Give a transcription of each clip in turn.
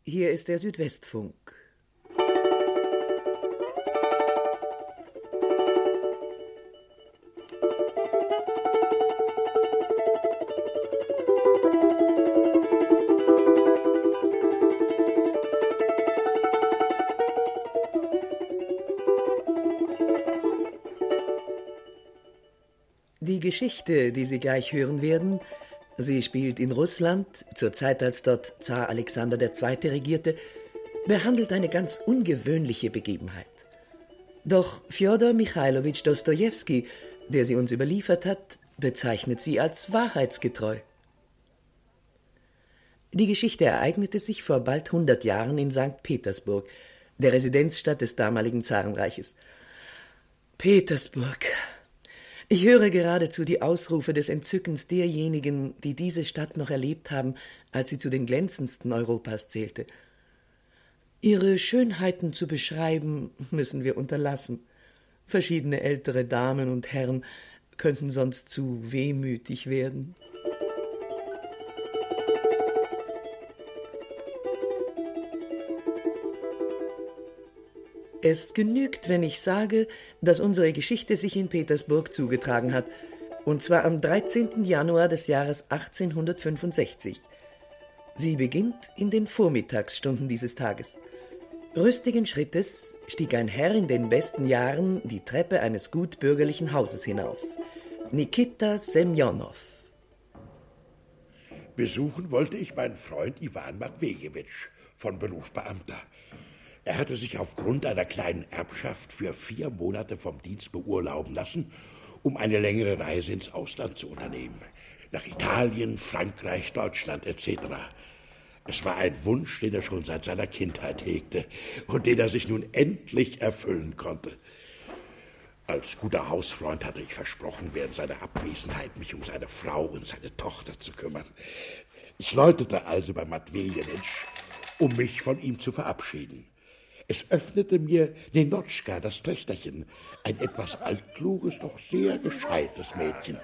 Hier ist der Südwestfunk. Die Geschichte, die Sie gleich hören werden, sie spielt in Russland, zur Zeit, als dort Zar Alexander II. Regierte, behandelt eine ganz ungewöhnliche Begebenheit. Doch Fjodor Michailowitsch Dostojewski, der sie uns überliefert hat, bezeichnet sie als wahrheitsgetreu. Die Geschichte ereignete sich vor bald 100 Jahren in St. Petersburg, der Residenzstadt des damaligen Zarenreiches. Petersburg. Ich höre geradezu die Ausrufe des Entzückens derjenigen, die diese Stadt noch erlebt haben, als sie zu den glänzendsten Europas zählte. Ihre Schönheiten zu beschreiben, müssen wir unterlassen. Verschiedene ältere Damen und Herren könnten sonst zu wehmütig werden. Es genügt, wenn ich sage, dass unsere Geschichte sich in Petersburg zugetragen hat, und zwar am 13. Januar des Jahres 1865. Sie beginnt in den Vormittagsstunden dieses Tages. Rüstigen Schrittes stieg ein Herr in den besten Jahren die Treppe eines gutbürgerlichen Hauses hinauf. Nikita Semjonow. Besuchen wollte ich meinen Freund Iwan Matwejewitsch, von Beruf Beamter. Er hatte sich aufgrund einer kleinen Erbschaft für 4 Monate vom Dienst beurlauben lassen, um eine längere Reise ins Ausland zu unternehmen. Nach Italien, Frankreich, Deutschland etc. Es war ein Wunsch, den er schon seit seiner Kindheit hegte und den er sich nun endlich erfüllen konnte. Als guter Hausfreund hatte ich versprochen, während seiner Abwesenheit mich um seine Frau und seine Tochter zu kümmern. Ich läutete also bei Matwejewitsch, um mich von ihm zu verabschieden. Es öffnete mir Ninotschka, das Töchterchen, ein etwas altkluges, doch sehr gescheites Mädchen.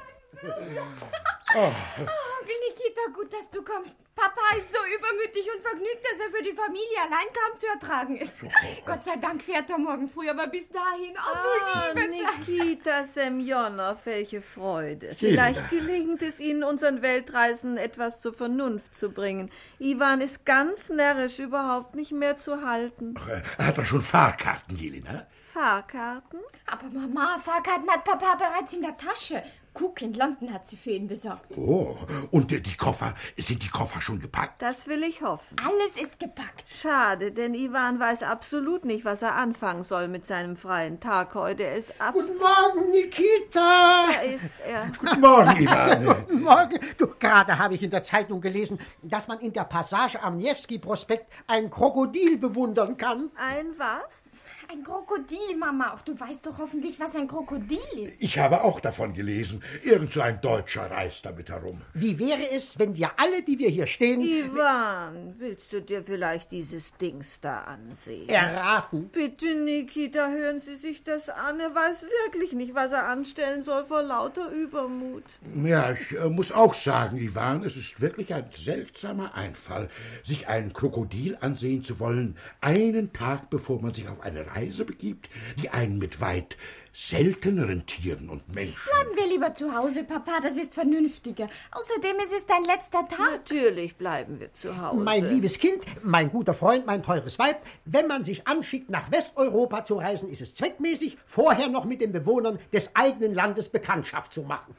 Onkel Nikita, gut, dass du kommst. Papa ist so übermütig und vergnügt, dass er für die Familie allein kaum zu ertragen ist. Gott sei Dank fährt er morgen früh, aber bis dahin... Nikita Semjonow, welche Freude. Vielleicht gelingt es Ihnen, unseren Weltreisen etwas zur Vernunft zu bringen. Iwan ist ganz närrisch, überhaupt nicht mehr zu halten. Er hat doch schon Fahrkarten, Jelena. Fahrkarten? Aber Mama, Fahrkarten hat Papa bereits in der Tasche. Cook in London hat sie für ihn besorgt. Oh, und die Koffer, sind die Koffer schon gepackt? Das will ich hoffen. Alles ist gepackt. Schade, denn Iwan weiß absolut nicht, was er anfangen soll mit seinem freien Tag heute. Er ist Guten Morgen, Nikita! Da ist er. Guten Morgen, Iwan. Guten Morgen. Du, gerade habe ich in der Zeitung gelesen, dass man in der Passage am Newski-Prospekt ein Krokodil bewundern kann. Ein was? Ein Krokodil, Mama. Auch du weißt doch hoffentlich, was ein Krokodil ist. Ich habe auch davon gelesen. Irgend so ein Deutscher reist damit herum. Wie wäre es, wenn wir alle, die wir hier stehen... Iwan, willst du dir vielleicht dieses Dings da ansehen? Erraten. Bitte, Nikita, hören Sie sich das an. Er weiß wirklich nicht, was er anstellen soll vor lauter Übermut. Ja, ich muss auch sagen, Iwan, es ist wirklich ein seltsamer Einfall, sich ein Krokodil ansehen zu wollen, einen Tag bevor man sich auf eine Reise begibt, die einen mit weit selteneren Tieren und Menschen... Bleiben wir lieber zu Hause, Papa, das ist vernünftiger. Außerdem ist es dein letzter Tag. Natürlich bleiben wir zu Hause. Mein liebes Kind, mein guter Freund, mein teures Weib, wenn man sich anschickt, nach Westeuropa zu reisen, ist es zweckmäßig, vorher noch mit den Bewohnern des eigenen Landes Bekanntschaft zu machen.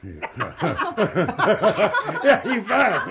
Ja, Iwan!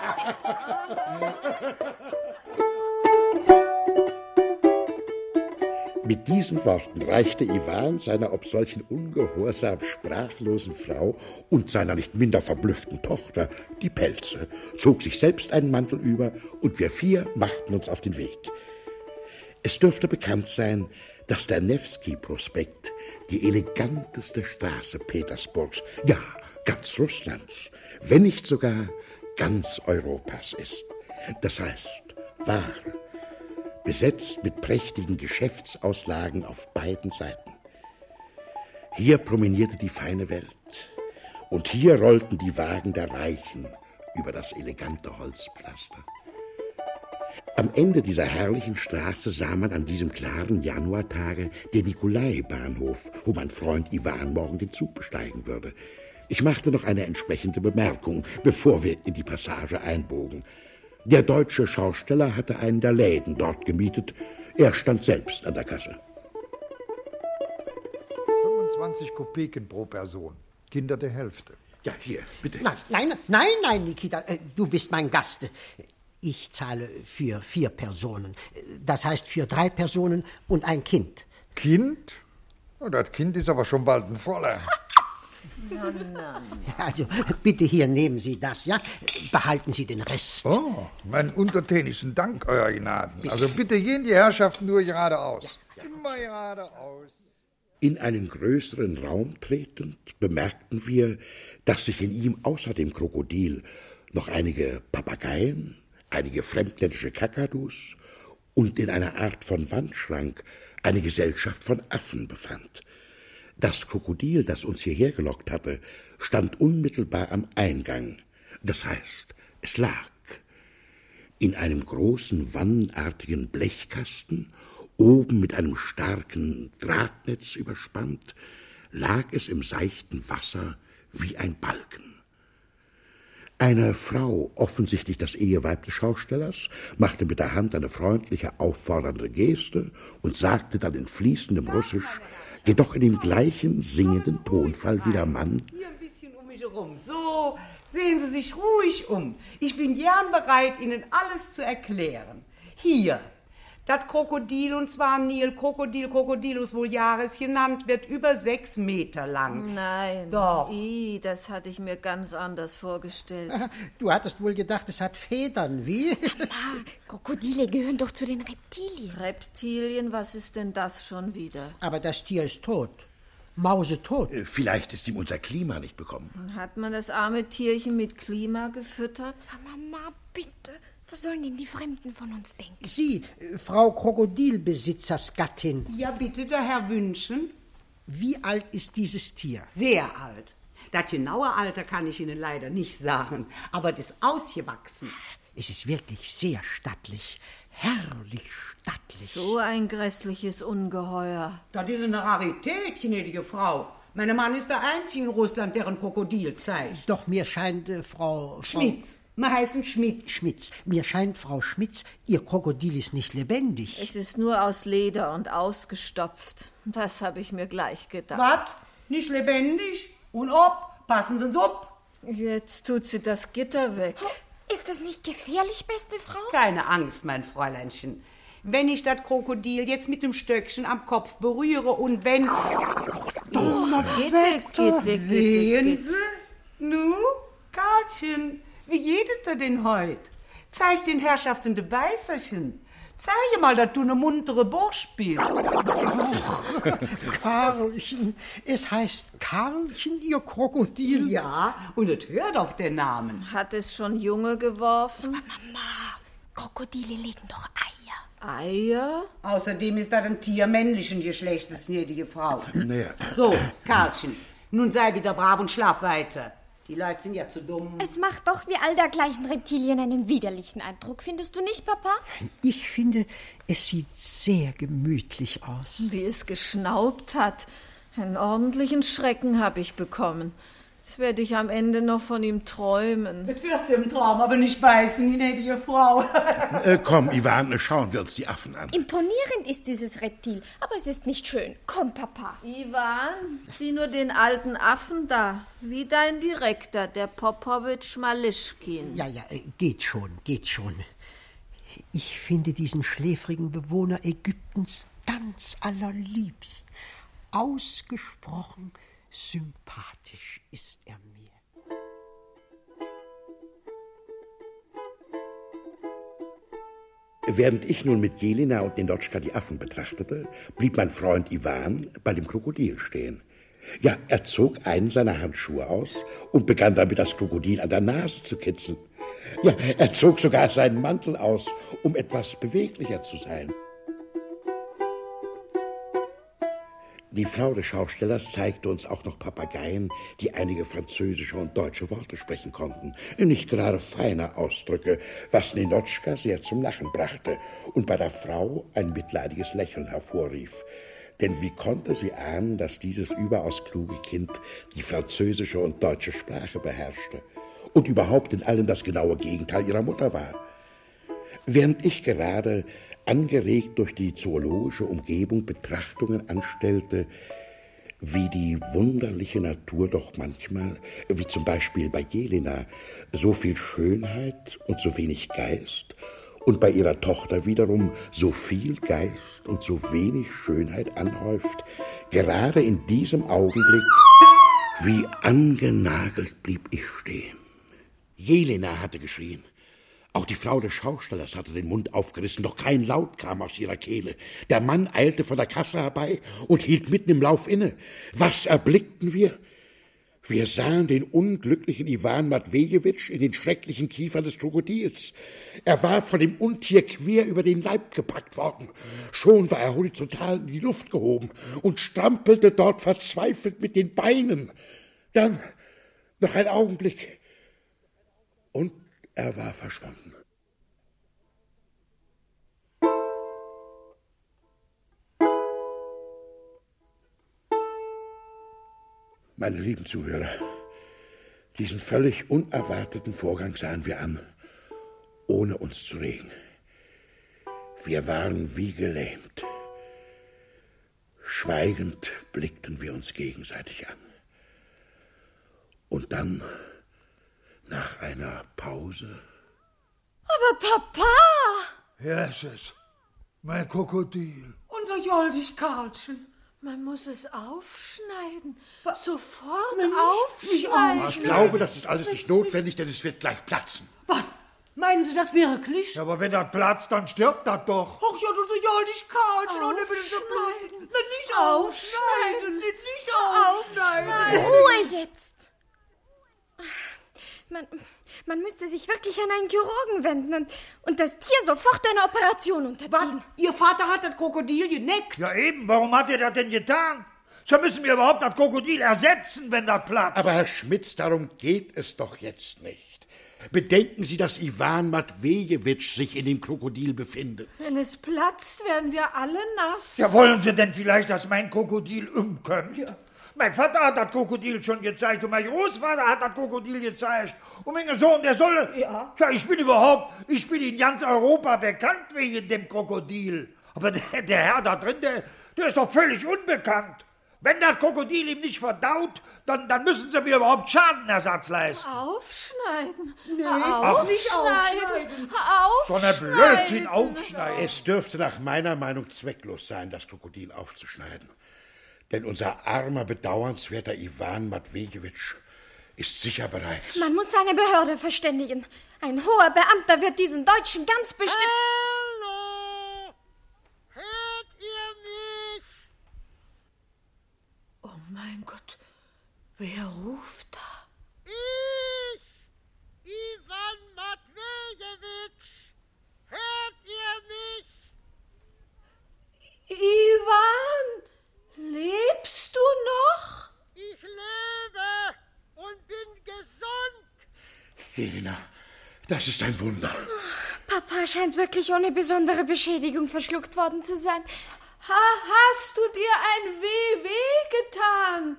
Mit diesen Worten reichte Iwan seiner ob solchen ungehorsam sprachlosen Frau und seiner nicht minder verblüfften Tochter die Pelze, zog sich selbst einen Mantel über und wir 4 machten uns auf den Weg. Es dürfte bekannt sein, dass der Newski-Prospekt die eleganteste Straße Petersburgs, ja, ganz Russlands, wenn nicht sogar ganz Europas ist. Das heißt, wahr, besetzt mit prächtigen Geschäftsauslagen auf beiden Seiten. Hier promenierte die feine Welt und hier rollten die Wagen der Reichen über das elegante Holzpflaster. Am Ende dieser herrlichen Straße sah man an diesem klaren Januartage den Nikolai-Bahnhof, wo mein Freund Iwan morgen den Zug besteigen würde. Ich machte noch eine entsprechende Bemerkung, bevor wir in die Passage einbogen. Der deutsche Schausteller hatte einen der Läden dort gemietet. Er stand selbst an der Kasse. 25 Kopeken pro Person. Kinder der Hälfte. Ja, hier, bitte. Nein, Nikita, du bist mein Gast. Ich zahle für 4 Personen. Das heißt für 3 Personen und ein Kind. Kind? Oh, das Kind ist aber schon bald ein Voller. Also, bitte hier, nehmen Sie das, ja? Behalten Sie den Rest. Oh, meinen untertänigsten Dank, Euer Gnaden. Also bitte gehen die Herrschaften nur geradeaus. Immer geradeaus. In einen größeren Raum tretend bemerkten wir, dass sich in ihm außer dem Krokodil noch einige Papageien, einige fremdländische Kakadus und in einer Art von Wandschrank eine Gesellschaft von Affen befand. Das Krokodil, das uns hierher gelockt hatte, stand unmittelbar am Eingang. Das heißt, es lag in einem großen wannenartigen Blechkasten, oben mit einem starken Drahtnetz überspannt, lag es im seichten Wasser wie ein Balken. Eine Frau, offensichtlich das Eheweib des Schaustellers, machte mit der Hand eine freundliche, auffordernde Geste und sagte dann in fließendem Russisch, jedoch in dem gleichen singenden Tonfall wie der Mann: Hier ein bisschen um mich herum. So, sehen Sie sich ruhig um. Ich bin gern bereit, Ihnen alles zu erklären. Hier, das Krokodil, und zwar Nilkrokodil, Crocodilus vulgaris genannt, wird über 6 Meter lang. Nein. Doch. Das hatte ich mir ganz anders vorgestellt. Du hattest wohl gedacht, es hat Federn, wie? Mama, Krokodile gehören doch zu den Reptilien. Reptilien, was ist denn das schon wieder? Aber das Tier ist tot. Mausetot. Vielleicht ist ihm unser Klima nicht bekommen. Hat man das arme Tierchen mit Klima gefüttert? Mama, bitte. Was sollen denn die Fremden von uns denken? Sie, Frau Krokodilbesitzers Gattin. Ja, bitte, der Herr wünschen. Wie alt ist dieses Tier? Sehr alt. Das genaue Alter kann ich Ihnen leider nicht sagen, aber das ausgewachsen. Es ist wirklich sehr stattlich. Herrlich stattlich. So ein grässliches Ungeheuer. Das ist eine Rarität, gnädige Frau. Mein Mann ist der Einzige in Russland, der ein Krokodil zeigt. Doch mir scheint, Frau Schmitz. Wir heißen Schmitz. Schmitz. Mir scheint, Frau Schmitz, Ihr Krokodil ist nicht lebendig. Es ist nur aus Leder und ausgestopft. Das habe ich mir gleich gedacht. Was? Nicht lebendig? Und ob? Passen Sie uns ob? Jetzt tut sie das Gitter weg. Ist das nicht gefährlich, beste Frau? Keine Angst, mein Fräuleinchen. Wenn ich das Krokodil jetzt mit dem Stöckchen am Kopf berühre und wenn... Sehen Sie? Nu, Karlchen, wie jedet er denn heut? Zeig den Herrschaften de Beißerchen. Zeige mal, dass du ne muntere Bursch bist. Karlchen, es heißt Karlchen, Ihr Krokodil? Ja, und es hört auf den Namen. Hat es schon Junge geworfen? Mama, Krokodile legen doch Eier. Eier? Außerdem ist das ein Tier männlichen Geschlechtes, gnädige Frau. Naja. So, Karlchen, nun sei wieder brav und schlaf weiter. Die Leute sind ja zu dumm. Es macht doch wie all dergleichen Reptilien einen widerlichen Eindruck, findest du nicht, Papa? Ich finde, es sieht sehr gemütlich aus. Wie es geschnaubt hat. Einen ordentlichen Schrecken habe ich bekommen. Jetzt werde ich am Ende noch von ihm träumen. Das wird's im Traum, aber nicht beißen, gnädige Frau. Komm, Iwan, schauen wir uns die Affen an. Imponierend ist dieses Reptil, aber es ist nicht schön. Komm, Papa. Iwan, sieh nur den alten Affen da. Wie dein Direktor, der Popowitsch Malischkin. Ja, geht schon. Ich finde diesen schläfrigen Bewohner Ägyptens ganz allerliebst. Ausgesprochen sympathisch ist er mir. Während ich nun mit Jelina und Ninotschka die Affen betrachtete, blieb mein Freund Iwan bei dem Krokodil stehen. Ja, er zog einen seiner Handschuhe aus und begann damit, das Krokodil an der Nase zu kitzeln. Ja, er zog sogar seinen Mantel aus, um etwas beweglicher zu sein. Die Frau des Schaustellers zeigte uns auch noch Papageien, die einige französische und deutsche Worte sprechen konnten. Nicht gerade feine Ausdrücke, was Ninotchka sehr zum Lachen brachte und bei der Frau ein mitleidiges Lächeln hervorrief. Denn wie konnte sie ahnen, dass dieses überaus kluge Kind die französische und deutsche Sprache beherrschte und überhaupt in allem das genaue Gegenteil ihrer Mutter war? Während ich gerade angeregt durch die zoologische Umgebung Betrachtungen anstellte, wie die wunderliche Natur doch manchmal, wie zum Beispiel bei Jelena, so viel Schönheit und so wenig Geist und bei ihrer Tochter wiederum so viel Geist und so wenig Schönheit anhäuft, gerade in diesem Augenblick, wie angenagelt blieb ich stehen. Jelena hatte geschrien. Auch die Frau des Schaustellers hatte den Mund aufgerissen, doch kein Laut kam aus ihrer Kehle. Der Mann eilte von der Kasse herbei und hielt mitten im Lauf inne. Was erblickten wir? Wir sahen den unglücklichen Iwan Matwejewitsch in den schrecklichen Kiefern des Krokodils. Er war von dem Untier quer über den Leib gepackt worden. Schon war er horizontal in die Luft gehoben und strampelte dort verzweifelt mit den Beinen. Dann noch ein Augenblick und er war verschwunden. Meine lieben Zuhörer, diesen völlig unerwarteten Vorgang sahen wir an, ohne uns zu regen. Wir waren wie gelähmt. Schweigend blickten wir uns gegenseitig an. Und dann, nach einer Pause... Aber Papa! Jesus, mein Krokodil. Unser Joldisch Karlchen. Man muss es aufschneiden. Sofort aufschneiden. Ich glaube, das ist alles nicht notwendig, denn es wird gleich platzen. Was? Meinen Sie das wirklich? Ja, aber wenn das platzt, dann stirbt das doch. Ach ja, unser Joldisch Karlchen. Und er will so bleiben. Nicht aufschneiden. Nicht aufschneiden. Ruhe jetzt! Man müsste sich wirklich an einen Chirurgen wenden und das Tier sofort einer Operation unterziehen. Was? Ihr Vater hat das Krokodil geneckt? Ja eben, warum hat er das denn getan? So müssen wir überhaupt das Krokodil ersetzen, wenn das platzt. Aber Herr Schmitz, darum geht es doch jetzt nicht. Bedenken Sie, dass Iwan Matwejewitsch sich in dem Krokodil befindet. Wenn es platzt, werden wir alle nass. Ja, wollen Sie denn vielleicht, dass mein Krokodil umkommt? Ja. Mein Vater hat das Krokodil schon gezeigt und mein Großvater hat das Krokodil gezeigt. Und mein Sohn, der soll... Ja, ich bin in ganz Europa bekannt wegen dem Krokodil. Aber der Herr da drin, der ist doch völlig unbekannt. Wenn das Krokodil ihm nicht verdaut, dann müssen Sie mir überhaupt Schadenersatz leisten. Aufschneiden? Nee, Aufschneiden. So eine Blödsinn aufschneiden. Es dürfte nach meiner Meinung zwecklos sein, das Krokodil aufzuschneiden. Denn unser armer, bedauernswerter Iwan Matwejewitsch ist sicher bereit. Man muss seine Behörde verständigen. Ein hoher Beamter wird diesen Deutschen ganz bestimmt... Hallo! Hört ihr mich? Oh mein Gott, wer ruft da? Ich, Iwan Matwejewitsch. Hört ihr mich? Iwan, lebst du noch? Ich lebe und bin gesund. Jelena, das ist ein Wunder. Papa scheint wirklich ohne besondere Beschädigung verschluckt worden zu sein. Hast du dir ein Weh getan?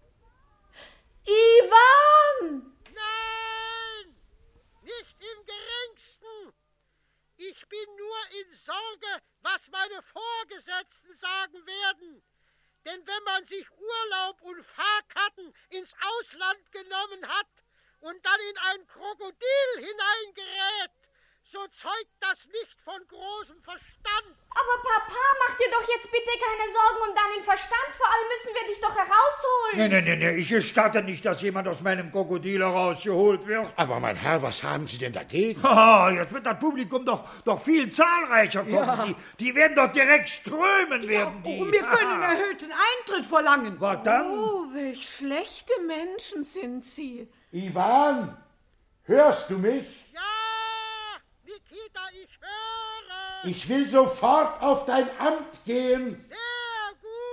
Iwan! Nein, nicht im geringsten. Ich bin nur in Sorge, was meine Vorgesetzten sagen werden. Denn wenn man sich Urlaub und Fahrkarten ins Ausland genommen hat und dann in ein Krokodil hineingerät, so zeugt das nicht von großem Verstand. Aber Papa, mach dir doch jetzt bitte keine Sorgen um deinen Verstand. Vor allem müssen wir dich doch herausholen. Nee, ich gestatte nicht, dass jemand aus meinem Krokodil herausgeholt wird. Aber mein Herr, was haben Sie denn dagegen? Jetzt wird das Publikum doch viel zahlreicher kommen. Ja. Die werden doch direkt strömen, werden die. Und wir können erhöhten Eintritt verlangen. Was dann? Oh, welch schlechte Menschen sind Sie. Iwan, hörst du mich? Ja, Nikita, ich höre. Ich will sofort auf dein Amt gehen. Sehr gut.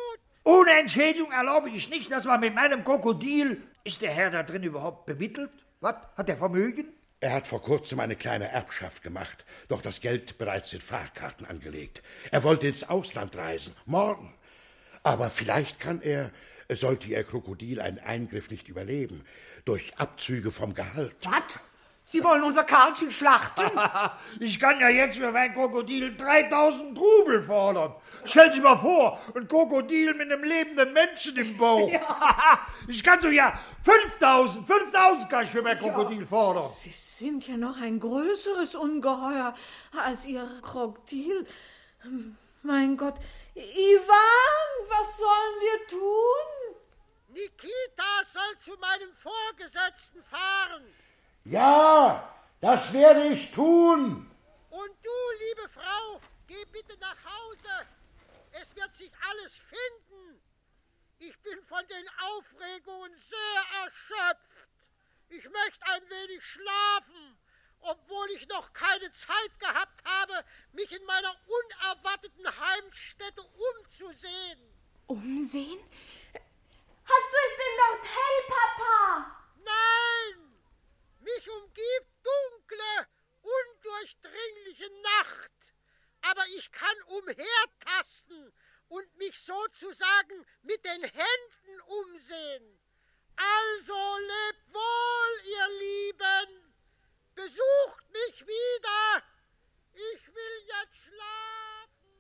Ohne Entschädigung erlaube ich nicht, dass man mit meinem Krokodil... Ist der Herr da drin überhaupt bemittelt? Was? Hat er Vermögen? Er hat vor kurzem eine kleine Erbschaft gemacht, doch das Geld bereits in Fahrkarten angelegt. Er wollte ins Ausland reisen, morgen. Aber vielleicht kann er, sollte Ihr Krokodil einen Eingriff nicht überleben, durch Abzüge vom Gehalt. Was? Sie wollen unser Karlchen schlachten? Ich kann ja jetzt für mein Krokodil 3000 Rubel fordern. Stellen Sie mal vor, ein Krokodil mit einem lebenden Menschen im Bauch. Ja. Ich kann so ja 5000 kann ich für mein Krokodil fordern. Sie sind ja noch ein größeres Ungeheuer als Ihr Krokodil. Mein Gott, Iwan, was sollen wir tun? Nikita soll zu meinem Vorgesetzten fahren. Ja, das werde ich tun. Und du, liebe Frau, geh bitte nach Hause. Es wird sich alles finden. Ich bin von den Aufregungen sehr erschöpft. Ich möchte ein wenig schlafen, obwohl ich noch keine Zeit gehabt habe, mich in meiner unerwarteten Heimstätte umzusehen. Umsehen? Hast du es denn dort hell, Papa? Nein! Mich umgibt dunkle, undurchdringliche Nacht. Aber ich kann umhertasten und mich sozusagen mit den Händen umsehen. Also lebt wohl, ihr Lieben. Besucht mich wieder. Ich will jetzt schlafen.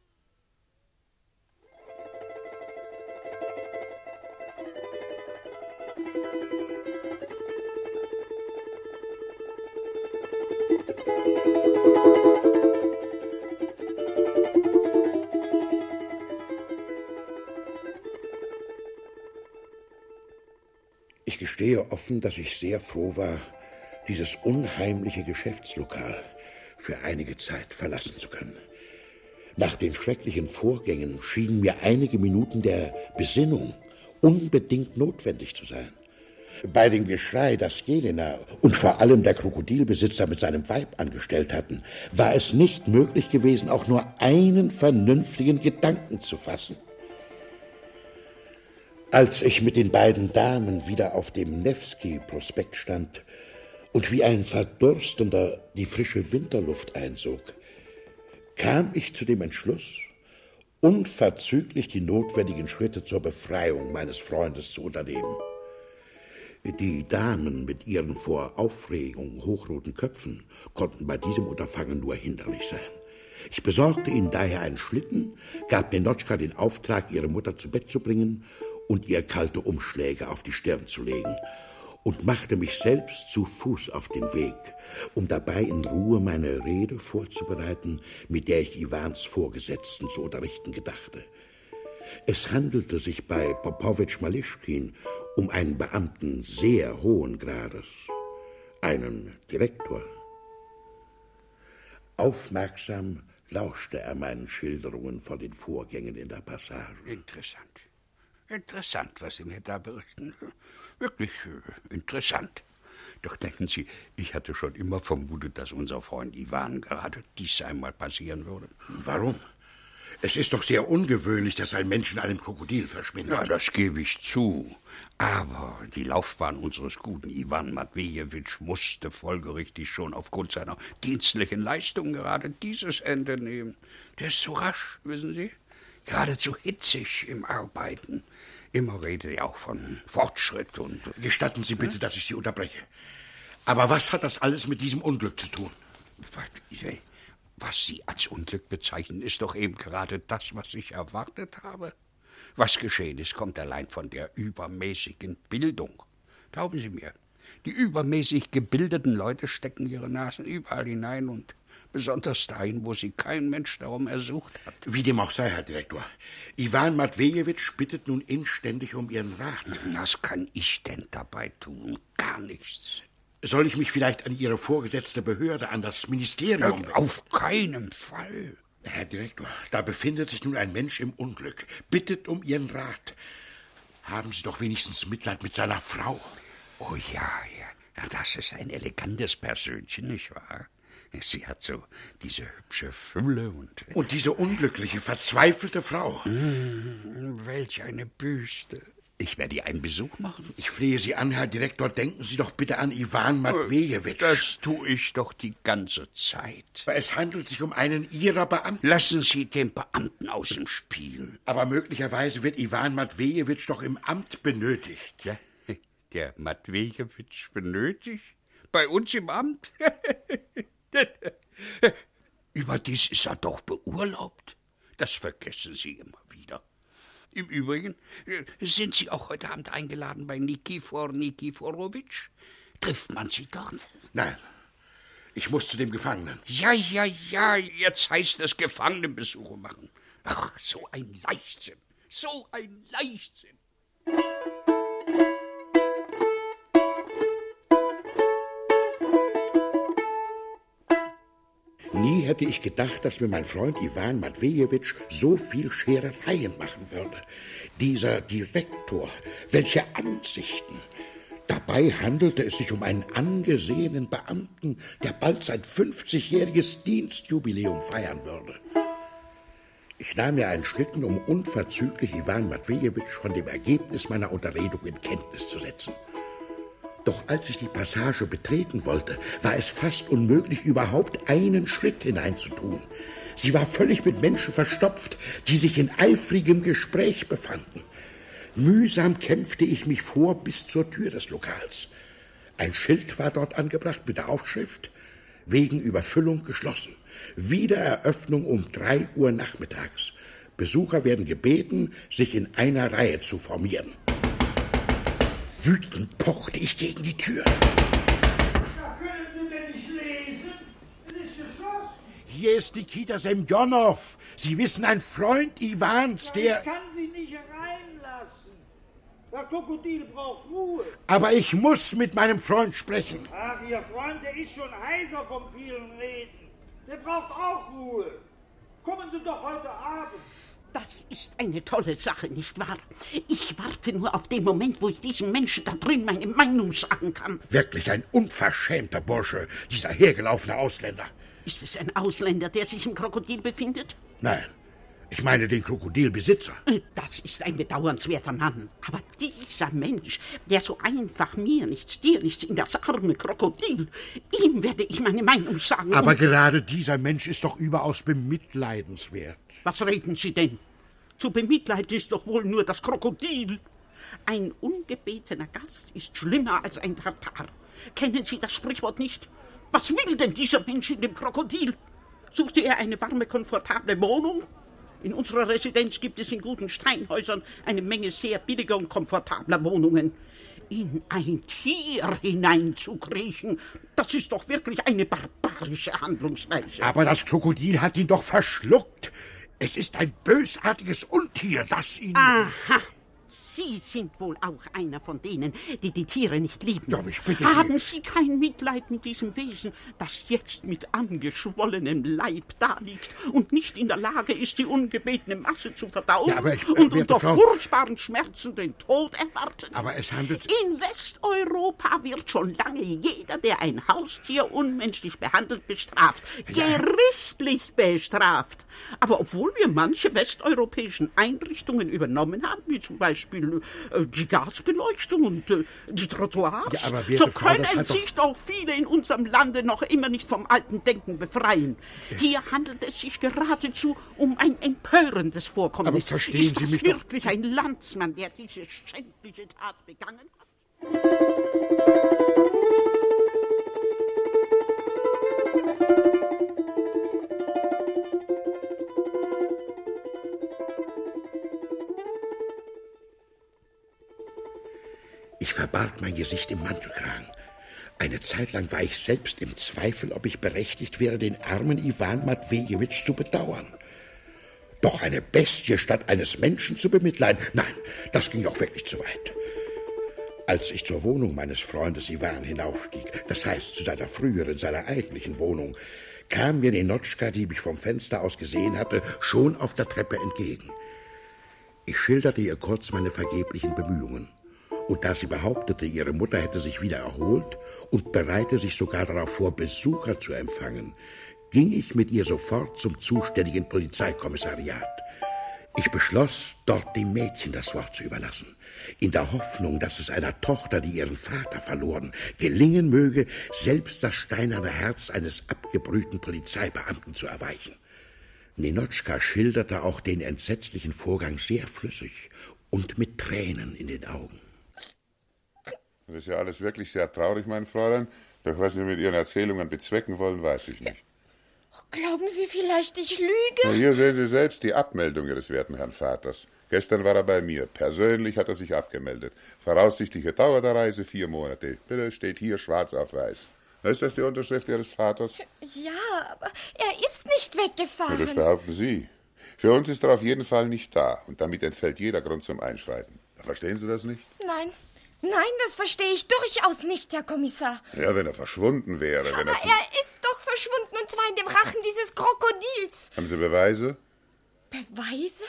Ich gestehe offen, dass ich sehr froh war, dieses unheimliche Geschäftslokal für einige Zeit verlassen zu können. Nach den schrecklichen Vorgängen schienen mir einige Minuten der Besinnung unbedingt notwendig zu sein. Bei dem Geschrei, das Jelena und vor allem der Krokodilbesitzer mit seinem Weib angestellt hatten, war es nicht möglich gewesen, auch nur einen vernünftigen Gedanken zu fassen. Als ich mit den beiden Damen wieder auf dem Newski-Prospekt stand und wie ein Verdurstender die frische Winterluft einsog, kam ich zu dem Entschluss, unverzüglich die notwendigen Schritte zur Befreiung meines Freundes zu unternehmen. Die Damen mit ihren vor Aufregung hochroten Köpfen konnten bei diesem Unterfangen nur hinderlich sein. Ich besorgte ihnen daher einen Schlitten, gab Ninotchka den Auftrag, ihre Mutter zu Bett zu bringen und ihr kalte Umschläge auf die Stirn zu legen und machte mich selbst zu Fuß auf den Weg, um dabei in Ruhe meine Rede vorzubereiten, mit der ich Iwans Vorgesetzten zu unterrichten gedachte. Es handelte sich bei Popowitsch Malischkin um einen Beamten sehr hohen Grades, einen Direktor. Aufmerksam lauschte er meinen Schilderungen von den Vorgängen in der Passage. Interessant, was Sie mir da berichten. Wirklich interessant. Doch denken Sie, ich hatte schon immer vermutet, dass unser Freund Iwan gerade dies einmal passieren würde. Warum? Es ist doch sehr ungewöhnlich, dass ein Mensch in einem Krokodil verschwindet. Ja, das gebe ich zu. Aber die Laufbahn unseres guten Iwan Matwejewitsch musste folgerichtig schon aufgrund seiner dienstlichen Leistung gerade dieses Ende nehmen. Der ist so rasch, wissen Sie, geradezu hitzig im Arbeiten. Immer redet er auch von Fortschritt und... Gestatten Sie bitte, dass ich Sie unterbreche. Aber was hat das alles mit diesem Unglück zu tun? Was Sie als Unglück bezeichnen, ist doch eben gerade das, was ich erwartet habe. Was geschehen ist, kommt allein von der übermäßigen Bildung. Glauben Sie mir, die übermäßig gebildeten Leute stecken ihre Nasen überall hinein und besonders dahin, wo sie kein Mensch darum ersucht hat. Wie dem auch sei, Herr Direktor. Iwan Matwejewitsch bittet nun inständig um Ihren Rat. Was kann ich denn dabei tun? Gar nichts. Soll ich mich vielleicht an Ihre vorgesetzte Behörde, an das Ministerium... Ja, auf keinen Fall. Herr Direktor, da befindet sich nun ein Mensch im Unglück, bittet um Ihren Rat. Haben Sie doch wenigstens Mitleid mit seiner Frau. Oh ja, das ist ein elegantes Persönchen, nicht wahr? Sie hat so diese hübsche Fülle und... Und diese unglückliche, verzweifelte Frau. Welch eine Büste. Ich werde ihr einen Besuch machen. Ich flehe Sie an, Herr Direktor, denken Sie doch bitte an Iwan Matwejewitsch. Das tue ich doch die ganze Zeit. Es handelt sich um einen Ihrer Beamten. Lassen Sie den Beamten aus dem Spiel. Aber möglicherweise wird Iwan Matwejewitsch doch im Amt benötigt. Ja, der Matwejewitsch benötigt? Bei uns im Amt? Überdies ist er doch beurlaubt. Das vergessen Sie immer wieder. Im Übrigen sind Sie auch heute Abend eingeladen bei Nikifor Nikiforowitsch. Trifft man Sie dort? Nein, ich muss zu dem Gefangenen. Ja, jetzt heißt es Gefangenenbesuche machen. Ach, so ein Leichtsinn, so ein Leichtsinn. Nie hätte ich gedacht, dass mir mein Freund Iwan Matwejewitsch so viel Scherereien machen würde. Dieser Direktor, welche Ansichten! Dabei handelte es sich um einen angesehenen Beamten, der bald sein 50-jähriges Dienstjubiläum feiern würde. Ich nahm mir einen Schlitten, um unverzüglich Iwan Matwejewitsch von dem Ergebnis meiner Unterredung in Kenntnis zu setzen. Doch als ich die Passage betreten wollte, war es fast unmöglich, überhaupt einen Schritt hineinzutun. Sie war völlig mit Menschen verstopft, die sich in eifrigem Gespräch befanden. Mühsam kämpfte ich mich vor bis zur Tür des Lokals. Ein Schild war dort angebracht mit der Aufschrift: Wegen Überfüllung geschlossen. Wiedereröffnung um 3 Uhr nachmittags. Besucher werden gebeten, sich in einer Reihe zu formieren. Wütend pochte ich gegen die Tür. Da können Sie denn nicht lesen? Es ist geschlossen. Hier ist Nikita Semjonow. Sie wissen, ein Freund Iwans, der... Ich kann Sie nicht reinlassen. Der Krokodil braucht Ruhe. Aber ich muss mit meinem Freund sprechen. Ach, Ihr Freund, der ist schon heiser vom vielen Reden. Der braucht auch Ruhe. Kommen Sie doch heute Abend. Das ist eine tolle Sache, nicht wahr? Ich warte nur auf den Moment, wo ich diesem Menschen da drin meine Meinung sagen kann. Wirklich ein unverschämter Bursche, dieser hergelaufene Ausländer. Ist es ein Ausländer, der sich im Krokodil befindet? Nein, ich meine den Krokodilbesitzer. Das ist ein bedauernswerter Mann. Aber dieser Mensch, der so einfach mir nichts, dir nichts in das arme Krokodil, ihm werde ich meine Meinung sagen. Aber gerade dieser Mensch ist doch überaus bemitleidenswert. Was reden Sie denn? Zu bemitleiden ist doch wohl nur das Krokodil. Ein ungebetener Gast ist schlimmer als ein Tartar. Kennen Sie das Sprichwort nicht? Was will denn dieser Mensch in dem Krokodil? Suchte er eine warme, komfortable Wohnung? In unserer Residenz gibt es in guten Steinhäusern eine Menge sehr billiger und komfortabler Wohnungen. In ein Tier hineinzukriechen, das ist doch wirklich eine barbarische Handlungsweise. Aber das Krokodil hat ihn doch verschluckt. Es ist ein bösartiges Untier, das ihn... Aha. Sie sind wohl auch einer von denen, die die Tiere nicht lieben. Ja, ich bitte Sie. Haben Sie kein Mitleid mit diesem Wesen, das jetzt mit angeschwollenem Leib daliegt und nicht in der Lage ist, die ungebetene Masse zu verdauen, ja, aber ich, und unter furchtbaren Schmerzen den Tod erwartet? Aber es handelt... In Westeuropa wird schon lange jeder, der ein Haustier unmenschlich behandelt, bestraft. Ja. Gerichtlich bestraft. Aber obwohl wir manche westeuropäischen Einrichtungen übernommen haben, wie zum Beispiel die Gasbeleuchtung und die Trottoirs, ja, aber so können sich doch viele in unserem Lande noch immer nicht vom alten Denken befreien. Hier handelt es sich geradezu um ein empörendes Vorkommnis. Aber verstehen Ist Sie das mich wirklich doch... ein Landsmann, der diese schändliche Tat begangen hat? Ich verbarg mein Gesicht im Mantelkragen. Eine Zeit lang war ich selbst im Zweifel, ob ich berechtigt wäre, den armen Iwan Matwejewitsch zu bedauern. Doch eine Bestie statt eines Menschen zu bemitleiden, nein, das ging auch wirklich zu weit. Als ich zur Wohnung meines Freundes Iwan hinaufstieg, das heißt zu seiner früheren, seiner eigentlichen Wohnung, kam mir Ninotschka, die mich vom Fenster aus gesehen hatte, schon auf der Treppe entgegen. Ich schilderte ihr kurz meine vergeblichen Bemühungen. Und da sie behauptete, ihre Mutter hätte sich wieder erholt und bereite sich sogar darauf vor, Besucher zu empfangen, ging ich mit ihr sofort zum zuständigen Polizeikommissariat. Ich beschloss, dort dem Mädchen das Wort zu überlassen, in der Hoffnung, dass es einer Tochter, die ihren Vater verloren, gelingen möge, selbst das steinerne Herz eines abgebrühten Polizeibeamten zu erweichen. Ninotchka schilderte auch den entsetzlichen Vorgang sehr flüssig und mit Tränen in den Augen. Das ist ja alles wirklich sehr traurig, mein Fräulein. Doch was Sie mit Ihren Erzählungen bezwecken wollen, weiß ich nicht. Glauben Sie vielleicht, ich lüge? Na, hier sehen Sie selbst die Abmeldung Ihres werten Herrn Vaters. Gestern war er bei mir. Persönlich hat er sich abgemeldet. Voraussichtliche Dauer der Reise 4 Monate. Bitte, steht hier schwarz auf weiß. Ist das die Unterschrift Ihres Vaters? Ja, aber er ist nicht weggefahren. Ja, das behaupten Sie. Für uns ist er auf jeden Fall nicht da. Und damit entfällt jeder Grund zum Einschreiten. Verstehen Sie das nicht? Nein, das verstehe ich durchaus nicht, Herr Kommissar. Ja, wenn er verschwunden wäre. Aber er ist doch verschwunden, und zwar in dem Rachen dieses Krokodils. Haben Sie Beweise? Beweise?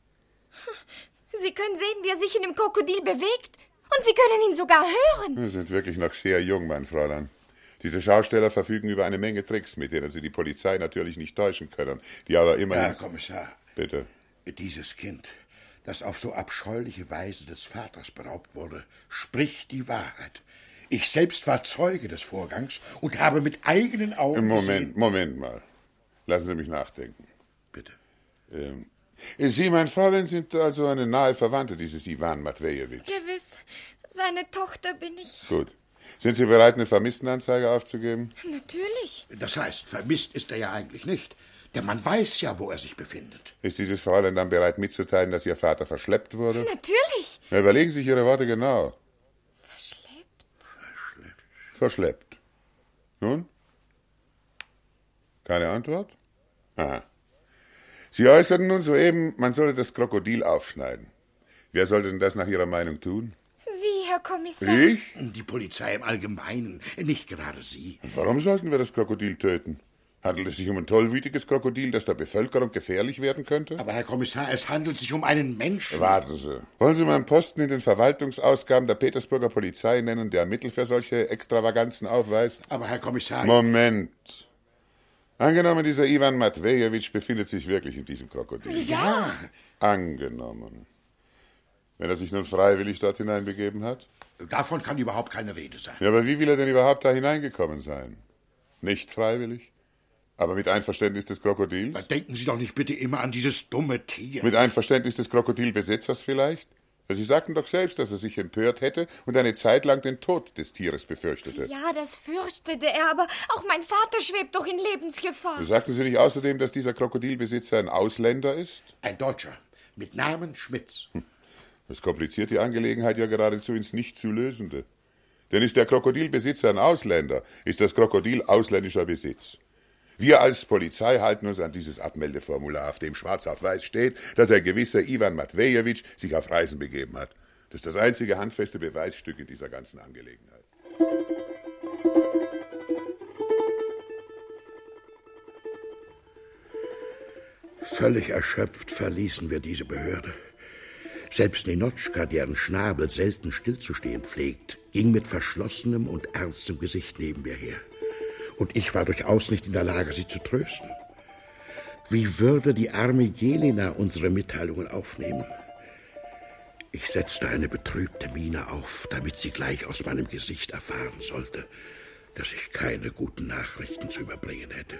Sie können sehen, wie er sich in dem Krokodil bewegt. Und Sie können ihn sogar hören. Sie sind wirklich noch sehr jung, mein Fräulein. Diese Schausteller verfügen über eine Menge Tricks, mit denen sie die Polizei natürlich nicht täuschen können. Die aber immer... Herr Kommissar. Bitte. Dieses Kind, das auf so abscheuliche Weise des Vaters beraubt wurde, spricht die Wahrheit. Ich selbst war Zeuge des Vorgangs und habe mit eigenen Augen gesehen... Moment mal. Lassen Sie mich nachdenken. Bitte. Sie, mein Fräulein, sind also eine nahe Verwandte dieses Iwan Matwejewitsch. Gewiss. Seine Tochter bin ich. Gut. Sind Sie bereit, eine Vermisstenanzeige aufzugeben? Natürlich. Das heißt, vermisst ist er ja eigentlich nicht. Der Mann weiß ja, wo er sich befindet. Ist dieses Fräulein dann bereit mitzuteilen, dass Ihr Vater verschleppt wurde? Natürlich. Na, überlegen Sie sich Ihre Worte genau. Verschleppt? Verschleppt. Nun? Keine Antwort? Aha. Sie äußerten nun soeben, man solle das Krokodil aufschneiden. Wer sollte denn das nach Ihrer Meinung tun? Sie, Herr Kommissar. Ich? Die Polizei im Allgemeinen, nicht gerade Sie. Und warum sollten wir das Krokodil töten? Handelt es sich um ein tollwütiges Krokodil, das der Bevölkerung gefährlich werden könnte? Aber, Herr Kommissar, es handelt sich um einen Menschen. Warten Sie. Wollen Sie meinen Posten in den Verwaltungsausgaben der Petersburger Polizei nennen, der Mittel für solche Extravaganzen aufweist? Aber, Herr Kommissar... Moment. Angenommen, dieser Iwan Matwejewitsch befindet sich wirklich in diesem Krokodil. Ja. Angenommen. Wenn er sich nun freiwillig dort hineinbegeben hat? Davon kann überhaupt keine Rede sein. Ja, aber wie will er denn überhaupt da hineingekommen sein? Nicht freiwillig? Aber mit Einverständnis des Krokodils? Denken Sie doch nicht bitte immer an dieses dumme Tier. Mit Einverständnis des Krokodilbesitzers vielleicht? Sie sagten doch selbst, dass er sich empört hätte und eine Zeit lang den Tod des Tieres befürchtete. Ja, das fürchtete er, aber auch mein Vater schwebt doch in Lebensgefahr. Sagten Sie nicht außerdem, dass dieser Krokodilbesitzer ein Ausländer ist? Ein Deutscher, mit Namen Schmitz. Das kompliziert die Angelegenheit ja geradezu ins Nicht zu lösende. Denn ist der Krokodilbesitzer ein Ausländer, ist das Krokodil ausländischer Besitz. Wir als Polizei halten uns an dieses Abmeldeformular, auf dem schwarz auf weiß steht, dass ein gewisser Iwan Matwejewitsch sich auf Reisen begeben hat. Das ist das einzige handfeste Beweisstück in dieser ganzen Angelegenheit. Völlig erschöpft verließen wir diese Behörde. Selbst Ninotchka, deren Schnabel selten stillzustehen pflegt, ging mit verschlossenem und ernstem Gesicht neben mir her. Und ich war durchaus nicht in der Lage, sie zu trösten. Wie würde die arme Jelena unsere Mitteilungen aufnehmen? Ich setzte eine betrübte Miene auf, damit sie gleich aus meinem Gesicht erfahren sollte, dass ich keine guten Nachrichten zu überbringen hätte.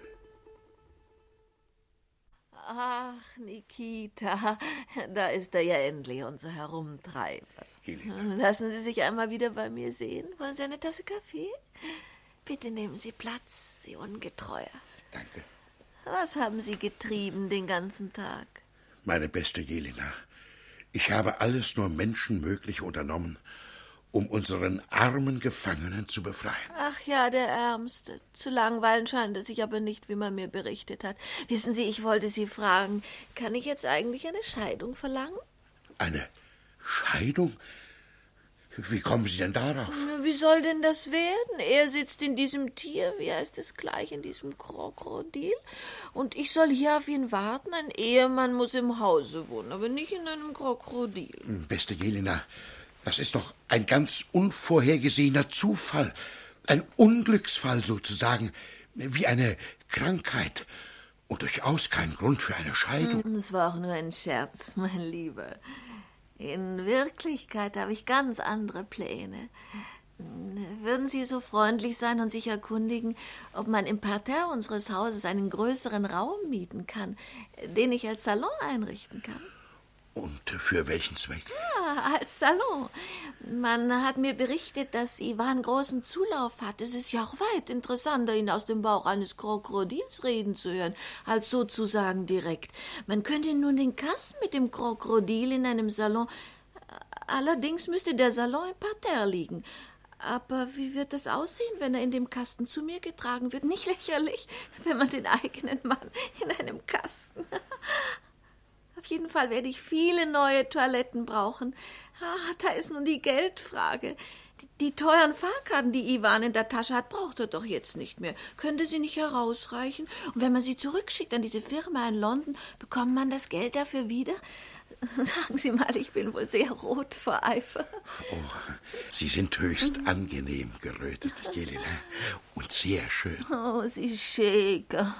Ach, Nikita, da ist er ja endlich, unser Herumtreiber. Jelena. Lassen Sie sich einmal wieder bei mir sehen. Wollen Sie eine Tasse Kaffee? Bitte nehmen Sie Platz, Sie Ungetreuer. Danke. Was haben Sie getrieben den ganzen Tag? Meine beste Jelena, ich habe alles nur Menschenmögliche unternommen, um unseren armen Gefangenen zu befreien. Ach ja, der Ärmste. Zu langweilen scheint es sich aber nicht, wie man mir berichtet hat. Wissen Sie, ich wollte Sie fragen, kann ich jetzt eigentlich eine Scheidung verlangen? Eine Scheidung? Wie kommen Sie denn darauf? Na, wie soll denn das werden? Er sitzt in diesem Tier, wie heißt es gleich, in diesem Krokodil. Und ich soll hier auf ihn warten. Ein Ehemann muss im Hause wohnen, aber nicht in einem Krokodil. Beste Jelena, Das ist doch ein ganz unvorhergesehener Zufall. Ein Unglücksfall sozusagen, wie eine Krankheit. Und durchaus kein Grund für eine Scheidung. Es war auch nur ein Scherz, mein Lieber. In Wirklichkeit habe ich ganz andere Pläne. Würden Sie so freundlich sein und sich erkundigen, ob man im Parterre unseres Hauses einen größeren Raum mieten kann, den ich als Salon einrichten kann? Und für welchen Zweck? Ja, als Salon. Man hat mir berichtet, dass Iwan großen Zulauf hat. Es ist ja auch weit interessanter, ihn aus dem Bauch eines Krokodils reden zu hören, als sozusagen direkt. Man könnte nun den Kasten mit dem Krokodil in einem Salon... Allerdings müsste der Salon im Parterre liegen. Aber wie wird es aussehen, wenn er in dem Kasten zu mir getragen wird? Nicht lächerlich, wenn man den eigenen Mann in einem Kasten... Auf jeden Fall werde ich viele neue Toiletten brauchen. Da ist nun die Geldfrage. Die teuren Fahrkarten, die Iwan in der Tasche hat, braucht er doch jetzt nicht mehr. Könnte sie nicht herausreichen? Und wenn man sie zurückschickt an diese Firma in London, bekommt man das Geld dafür wieder? Sagen Sie mal, ich bin wohl sehr rot vor Eifer. Oh, Sie sind höchst angenehm gerötet, Jelena. Und sehr schön. Oh, Sie Schäker.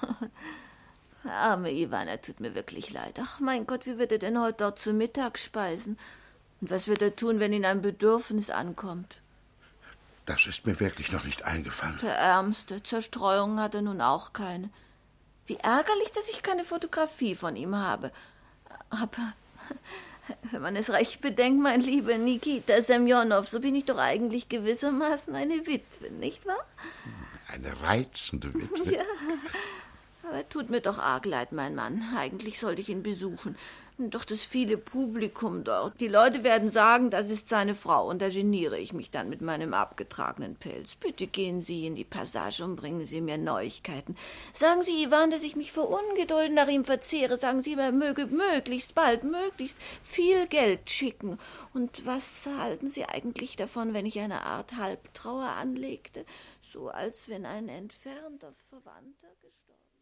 Arme Iwan, er tut mir wirklich leid. Ach, mein Gott, wie wird er denn heute dort zu Mittag speisen? Und was wird er tun, wenn ihn ein Bedürfnis ankommt? Das ist mir wirklich noch nicht eingefallen. Der Ärmste. Zerstreuung hat er nun auch keine. Wie ärgerlich, dass ich keine Fotografie von ihm habe. Aber wenn man es recht bedenkt, mein lieber Nikita Semjonow, so bin ich doch eigentlich gewissermaßen eine Witwe, nicht wahr? Eine reizende Witwe. Ja. Aber tut mir doch arg leid, mein Mann. Eigentlich sollte ich ihn besuchen. Doch das viele Publikum dort. Die Leute werden sagen, das ist seine Frau. Und da geniere ich mich dann mit meinem abgetragenen Pelz. Bitte gehen Sie in die Passage und bringen Sie mir Neuigkeiten. Sagen Sie Iwan, dass ich mich vor Ungeduld nach ihm verzehre. Sagen Sie, er möge möglichst bald, möglichst viel Geld schicken. Und was halten Sie eigentlich davon, wenn ich eine Art Halbtrauer anlegte? So als wenn ein entfernter Verwandter gestorben.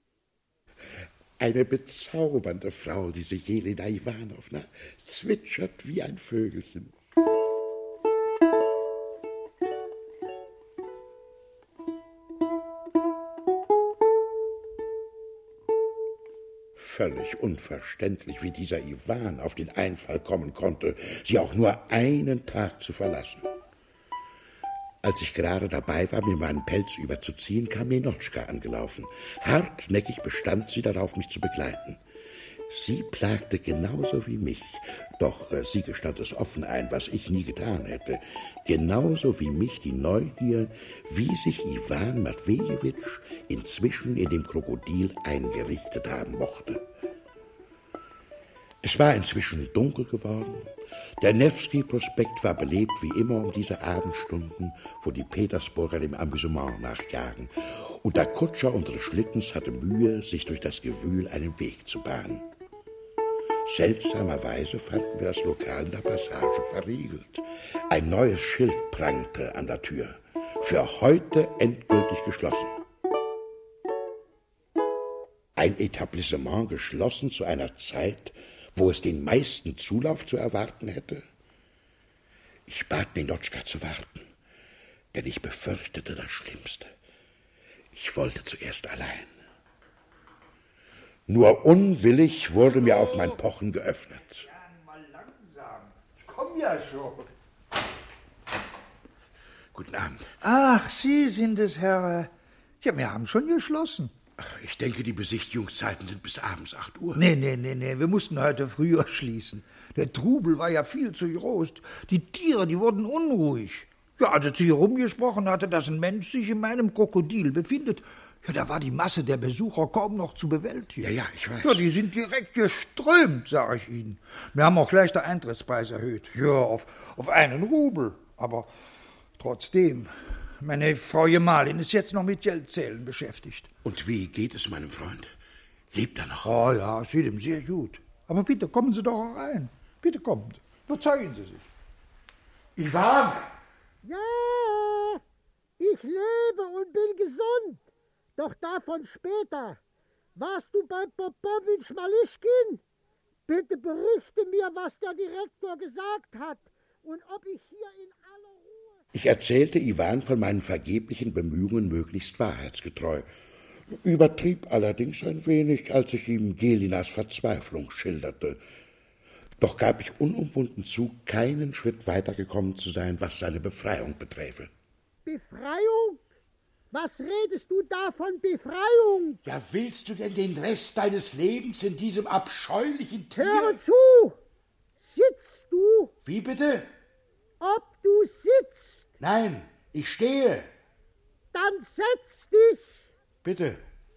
Eine bezaubernde Frau, diese Jelena Iwanowna, zwitschert wie ein Vögelchen. Völlig unverständlich, wie dieser Iwan auf den Einfall kommen konnte, sie auch nur einen Tag zu verlassen. Als ich gerade dabei war, mir meinen Pelz überzuziehen, kam Lenotschka angelaufen. Hartnäckig bestand sie darauf, mich zu begleiten. Sie plagte genauso wie mich, doch sie gestand es offen ein, was ich nie getan hätte. Genauso wie mich die Neugier, wie sich Iwan Matwejewitsch inzwischen in dem Krokodil eingerichtet haben mochte. Es war inzwischen dunkel geworden. Der Newski-Prospekt war belebt wie immer um diese Abendstunden, wo die Petersburger dem Amüsement nachjagen. Und der Kutscher unseres Schlittens hatte Mühe, sich durch das Gewühl einen Weg zu bahnen. Seltsamerweise fanden wir das Lokal in der Passage verriegelt. Ein neues Schild prangte an der Tür. Für heute endgültig geschlossen. Ein Etablissement geschlossen zu einer Zeit, wo es den meisten Zulauf zu erwarten hätte? Ich bat Lenotschka zu warten, denn ich befürchtete das Schlimmste. Ich wollte zuerst allein. Nur unwillig wurde mir auf mein Pochen geöffnet. Mal langsam. Ich komm ja schon. Guten Abend. Ach, Sie sind es, Herr. Ja, wir haben schon geschlossen. Ach, ich denke, die Besichtigungszeiten sind bis abends 8 Uhr. Nee, wir mussten heute früher schließen. Der Trubel war ja viel zu groß. Die Tiere, die wurden unruhig. Ja, als ich hier rumgesprochen hatte, dass ein Mensch sich in meinem Krokodil befindet, ja, da war die Masse der Besucher kaum noch zu bewältigen. Ja, ich weiß. Ja, die sind direkt geströmt, sag ich Ihnen. Wir haben auch gleich den Eintrittspreis erhöht. Ja, auf 1 Rubel. Aber trotzdem, meine Frau Gemahlin ist jetzt noch mit Geldzählen beschäftigt. Und wie geht es meinem Freund? Lebt er noch? Oh ja, es geht ihm sehr gut. Aber bitte, kommen Sie doch rein. Bitte kommen Sie. Überzeugen Sie sich. Iwan! Ja, ich lebe und bin gesund. Doch davon später. Warst du bei Popowitsch Malischkin? Bitte berichte mir, was der Direktor gesagt hat. und ob ich hier in aller Ruhe... Ich erzählte Iwan von meinen vergeblichen Bemühungen, möglichst wahrheitsgetreu. Übertrieb allerdings ein wenig, als ich ihm Jelinas Verzweiflung schilderte. Doch gab ich unumwunden zu, keinen Schritt weitergekommen zu sein, was seine Befreiung beträfe. Befreiung? Was redest du da von Befreiung? Ja, willst du denn den Rest deines Lebens in diesem abscheulichen Tier... Höre zu! Sitzt du? Wie bitte? Ob du sitzt? Nein, ich stehe. Dann setz dich! Bitte.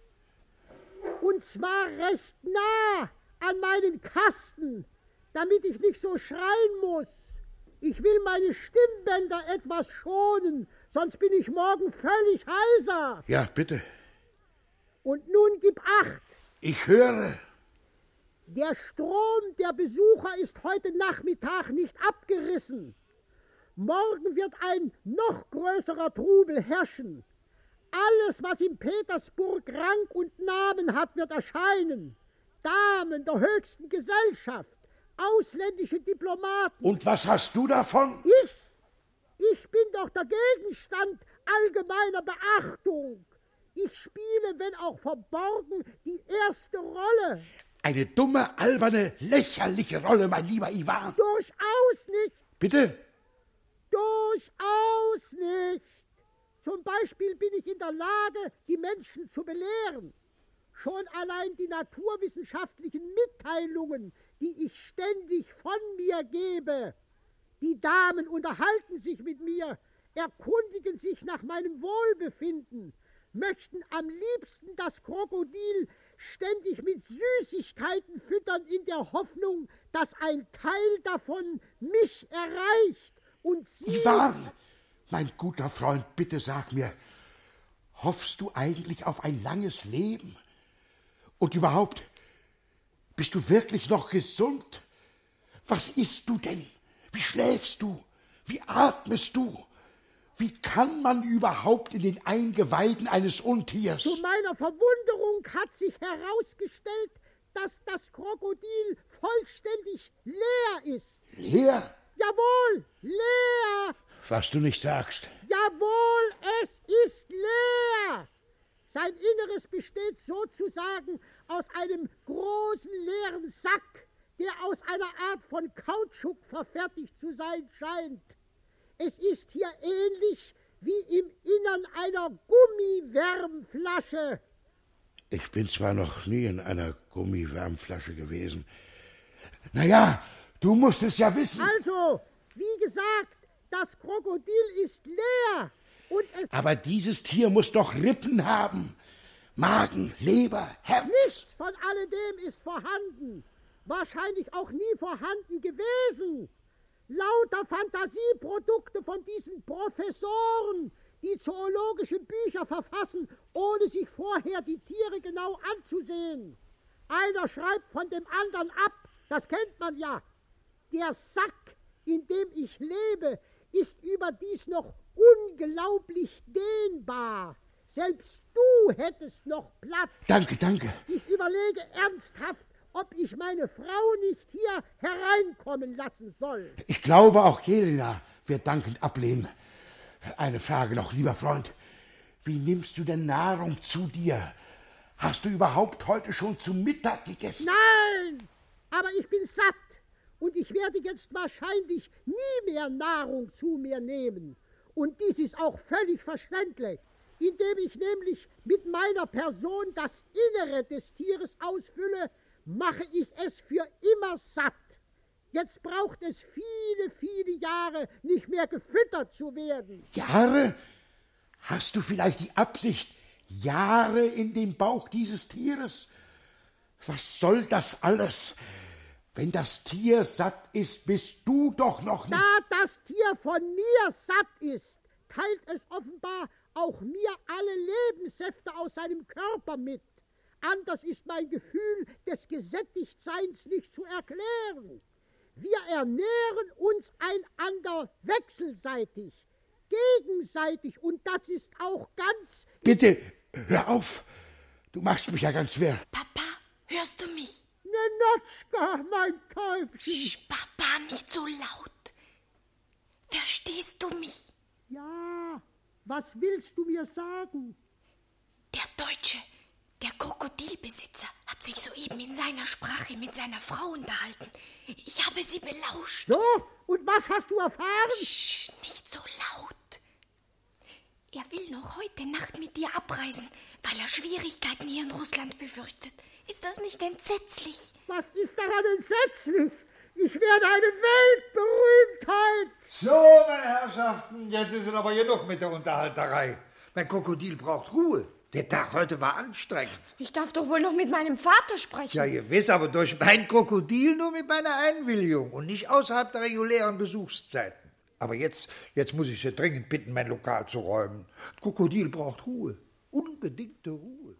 Und zwar recht nah an meinen Kasten, damit ich nicht so schreien muss. Ich will meine Stimmbänder etwas schonen, sonst bin ich morgen völlig heiser. Ja, bitte. Und nun gib Acht. Ich höre. Der Strom der Besucher ist heute Nachmittag nicht abgerissen. Morgen wird ein noch größerer Trubel herrschen. Alles, was in Petersburg Rang und Namen hat, wird erscheinen. Damen der höchsten Gesellschaft, ausländische Diplomaten. Und was hast du davon? Ich bin doch der Gegenstand allgemeiner Beachtung. Ich spiele, wenn auch verborgen, die erste Rolle. Eine dumme, alberne, lächerliche Rolle, mein lieber Iwan. Durchaus nicht. Bitte? Durchaus nicht. Zum Beispiel bin ich in der Lage, die Menschen zu belehren. Schon allein die naturwissenschaftlichen Mitteilungen, die ich ständig von mir gebe. Die Damen unterhalten sich mit mir, erkundigen sich nach meinem Wohlbefinden, möchten am liebsten das Krokodil ständig mit Süßigkeiten füttern, in der Hoffnung, dass ein Teil davon mich erreicht und sie... Iwan, mein guter Freund, bitte sag mir, hoffst du eigentlich auf ein langes Leben? Und überhaupt, bist du wirklich noch gesund? Was isst du denn? Wie schläfst du? Wie atmest du? Wie kann man überhaupt in den Eingeweiden eines Untiers? Zu meiner Verwunderung hat sich herausgestellt, dass das Krokodil vollständig leer ist. Leer? Jawohl, leer. Was du nicht sagst. Jawohl, es ist leer. Sein Inneres besteht sozusagen aus einem großen leeren Sack, der aus einer Art von Kautschuk verfertigt zu sein scheint. Es ist hier ähnlich wie im Innern einer Gummiwärmflasche. Ich bin zwar noch nie in einer Gummiwärmflasche gewesen. Naja, du musst es ja wissen. Also, wie gesagt, das Krokodil ist leer. Und es Aber dieses Tier muss doch Rippen haben. Magen, Leber, Herz. Nichts von alledem ist vorhanden. Wahrscheinlich auch nie vorhanden gewesen. Lauter Fantasieprodukte von diesen Professoren, die zoologische Bücher verfassen, ohne sich vorher die Tiere genau anzusehen. Einer schreibt von dem anderen ab, das kennt man ja. Der Sack, in dem ich lebe, ist überdies noch unglaublich dehnbar. Selbst du hättest noch Platz. Danke, danke. Ich überlege ernsthaft, ob ich meine Frau nicht hier hereinkommen lassen soll. Ich glaube, auch Jelena wird dankend ablehnen. Eine Frage noch, lieber Freund. Wie nimmst du denn Nahrung zu dir? Hast du überhaupt heute schon zu Mittag gegessen? Nein, aber ich bin satt. Und ich werde jetzt wahrscheinlich nie mehr Nahrung zu mir nehmen. Und dies ist auch völlig verständlich, indem ich nämlich mit meiner Person das Innere des Tieres ausfülle, mache ich es für immer satt. Jetzt braucht es viele, viele Jahre nicht mehr gefüttert zu werden. Jahre? Hast du vielleicht die Absicht, Jahre in dem Bauch dieses Tieres? Was soll das alles? Wenn das Tier satt ist, bist du doch noch nicht... Da das Tier von mir satt ist, teilt es offenbar auch mir alle Lebenssäfte aus seinem Körper mit. Anders ist mein Gefühl des Gesättigtseins nicht zu erklären. Wir ernähren uns einander wechselseitig, gegenseitig, und das ist auch ganz... Bitte, hör auf. Du machst mich ja ganz wirr. Papa, hörst du mich? Nenotschka, mein Täubchen. Papa, nicht so laut. Verstehst du mich? Ja, was willst du mir sagen? Der Deutsche, der Krokodilbesitzer, hat sich soeben in seiner Sprache mit seiner Frau unterhalten. Ich habe sie belauscht. So, und was hast du erfahren? Psst, nicht so laut. Er will noch heute Nacht mit dir abreisen, weil er Schwierigkeiten hier in Russland befürchtet. Ist das nicht entsetzlich? Was ist daran entsetzlich? Ich werde eine Weltberühmtheit. So, meine Herrschaften, jetzt ist es aber genug mit der Unterhalterei. Mein Krokodil braucht Ruhe. Der Tag heute war anstrengend. Ich darf doch wohl noch mit meinem Vater sprechen. Ja, gewiss, aber durch mein Krokodil nur mit meiner Einwilligung und nicht außerhalb der regulären Besuchszeiten. Aber jetzt muss ich Sie dringend bitten, mein Lokal zu räumen. Das Krokodil braucht Ruhe. Unbedingte Ruhe.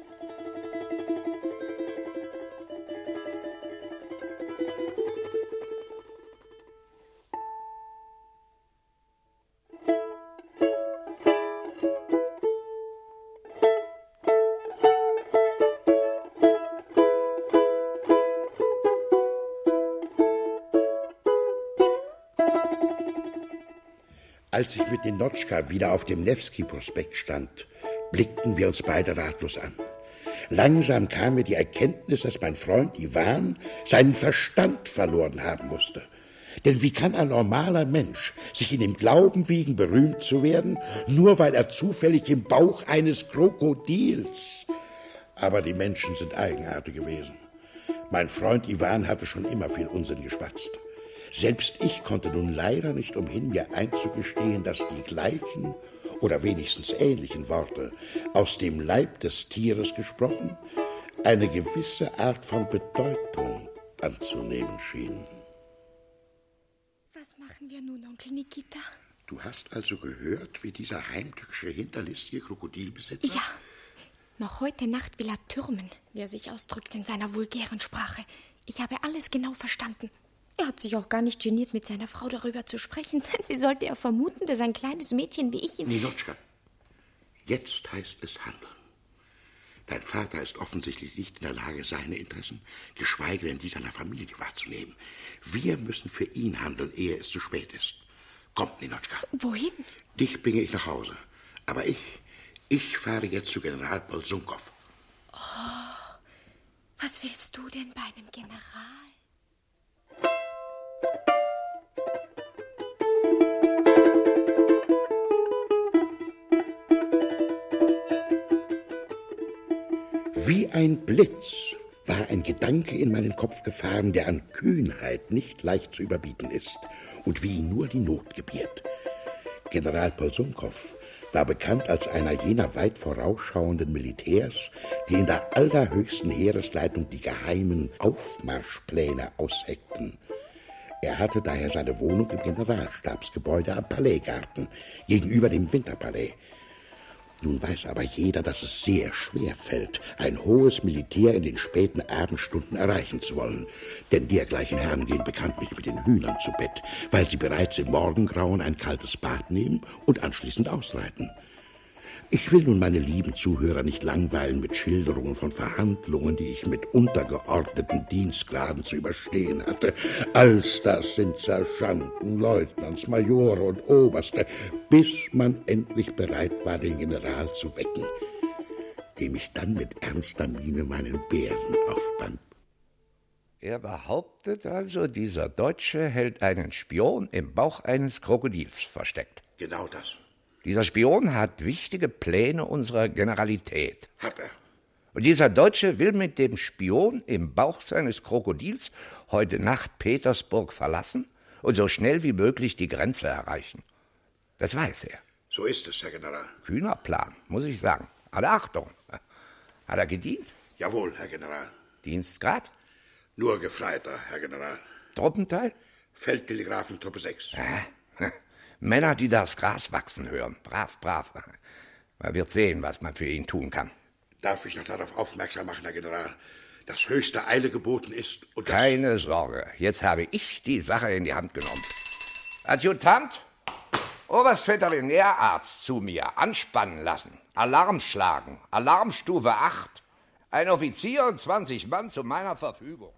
Als ich mit Ninotschka wieder auf dem Newski-Prospekt stand, blickten wir uns beide ratlos an. Langsam kam mir die Erkenntnis, dass mein Freund Iwan seinen Verstand verloren haben musste. Denn wie kann ein normaler Mensch sich in dem Glauben wiegen, berühmt zu werden, nur weil er zufällig im Bauch eines Krokodils? Aber die Menschen sind eigenartig gewesen. Mein Freund Iwan hatte schon immer viel Unsinn geschwatzt. Selbst ich konnte nun leider nicht umhin, mir einzugestehen, dass die gleichen oder wenigstens ähnlichen Worte aus dem Leib des Tieres gesprochen eine gewisse Art von Bedeutung anzunehmen schienen. Was machen wir nun, Onkel Nikita? Du hast also gehört, wie dieser heimtückische, hinterlistige Krokodilbesitzer... Ja, noch heute Nacht will er türmen, wie er sich ausdrückt in seiner vulgären Sprache. Ich habe alles genau verstanden. Er hat sich auch gar nicht geniert, mit seiner Frau darüber zu sprechen. Denn wie sollte er vermuten, dass ein kleines Mädchen wie ich... Ninotschka, jetzt heißt es handeln. Dein Vater ist offensichtlich nicht in der Lage, seine Interessen, geschweige denn die seiner Familie wahrzunehmen. Wir müssen für ihn handeln, ehe es zu spät ist. Komm, Ninotschka. Wohin? Dich bringe ich nach Hause. Aber ich fahre jetzt zu General Bolsunkow. Oh, was willst du denn bei einem General? Wie ein Blitz war ein Gedanke in meinen Kopf gefahren, der an Kühnheit nicht leicht zu überbieten ist und wie ihn nur die Not gebiert. General Bolsunkow war bekannt als einer jener weit vorausschauenden Militärs, die in der allerhöchsten Heeresleitung die geheimen Aufmarschpläne ausheckten. Er hatte daher seine Wohnung im Generalstabsgebäude am Palaisgarten, gegenüber dem Winterpalais. Nun weiß aber jeder, dass es sehr schwer fällt, ein hohes Militär in den späten Abendstunden erreichen zu wollen. Denn dergleichen Herren gehen bekanntlich mit den Hühnern zu Bett, weil sie bereits im Morgengrauen ein kaltes Bad nehmen und anschließend ausreiten. Ich will nun meine lieben Zuhörer nicht langweilen mit Schilderungen von Verhandlungen, die ich mit untergeordneten Dienstgraden zu überstehen hatte. Als das sind Sergeanten, Leutnants, Majore und Oberste, bis man endlich bereit war, den General zu wecken, dem ich dann mit ernster Miene meinen Bären aufband. Er behauptet also, dieser Deutsche hält einen Spion im Bauch eines Krokodils versteckt. Genau das. Dieser Spion hat wichtige Pläne unserer Generalität. Hat er. Und dieser Deutsche will mit dem Spion im Bauch seines Krokodils heute Nacht Petersburg verlassen und so schnell wie möglich die Grenze erreichen. Das weiß er. So ist es, Herr General. Kühner Plan, muss ich sagen. Alle Achtung. Hat er gedient? Jawohl, Herr General. Dienstgrad? Nur Gefreiter, Herr General. Truppenteil? Feldtelegrafentruppe 6. Männer, die das Gras wachsen hören. Brav, brav. Man wird sehen, was man für ihn tun kann. Darf ich noch darauf aufmerksam machen, Herr General, dass höchste Eile geboten ist und dass... Keine Sorge, jetzt habe ich die Sache in die Hand genommen. Adjutant, Oberstveterinärarzt zu mir, anspannen lassen, Alarm schlagen, Alarmstufe 8. Ein Offizier und 20 Mann zu meiner Verfügung.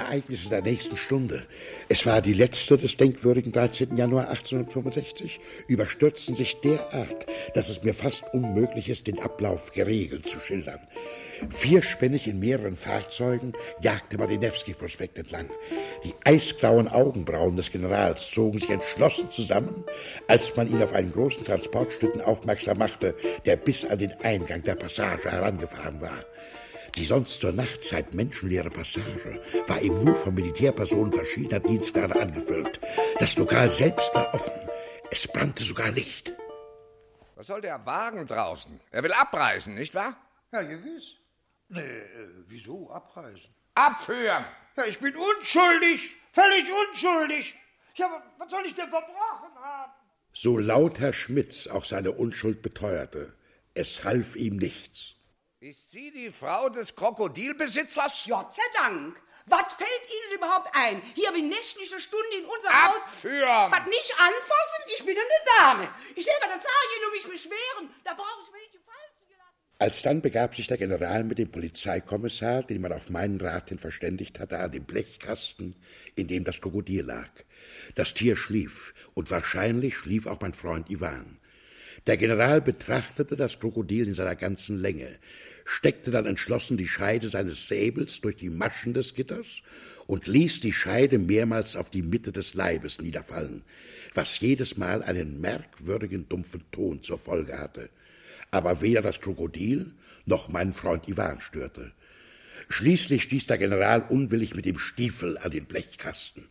Ereignisse der nächsten Stunde, es war die letzte des denkwürdigen 13. Januar 1865, überstürzten sich derart, dass es mir fast unmöglich ist, den Ablauf geregelt zu schildern. Vierspännig in mehreren Fahrzeugen jagte man den Newski-Prospekt entlang. Die eisgrauen Augenbrauen des Generals zogen sich entschlossen zusammen, als man ihn auf einen großen Transportschlitten aufmerksam machte, der bis an den Eingang der Passage herangefahren war. Die sonst zur Nachtzeit menschenleere Passage war eben nur von Militärpersonen verschiedener Dienstgrade angefüllt. Das Lokal selbst war offen. Es brannte sogar Licht. Was soll der Wagen draußen? Er will abreisen, nicht wahr? Ja, gewiss. Nee, wieso abreisen? Abführen! Ja, ich bin unschuldig, völlig unschuldig. Ja, was soll ich denn verbrochen haben? So laut Herr Schmitz auch seine Unschuld beteuerte, es half ihm nichts. Ist sie die Frau des Krokodilbesitzers? Gott sei Dank. Was fällt Ihnen überhaupt ein? Hier bin nächtliche Stunde in unser Haus. Abführen! Was nicht anfassen? Ich bin eine Dame. Ich werde der Zahlung um mich beschweren. Da brauche ich mir nicht gefallen zu lassen. Alsdann begab sich der General mit dem Polizeikommissar, den man auf meinen Rat hin verständigt hatte, an den Blechkasten, in dem das Krokodil lag. Das Tier schlief, und wahrscheinlich schlief auch mein Freund Iwan. Der General betrachtete das Krokodil in seiner ganzen Länge, steckte dann entschlossen die Scheide seines Säbels durch die Maschen des Gitters und ließ die Scheide mehrmals auf die Mitte des Leibes niederfallen, was jedes Mal einen merkwürdigen dumpfen Ton zur Folge hatte. Aber weder das Krokodil noch meinen Freund Iwan störte. Schließlich stieß der General unwillig mit dem Stiefel an den Blechkasten.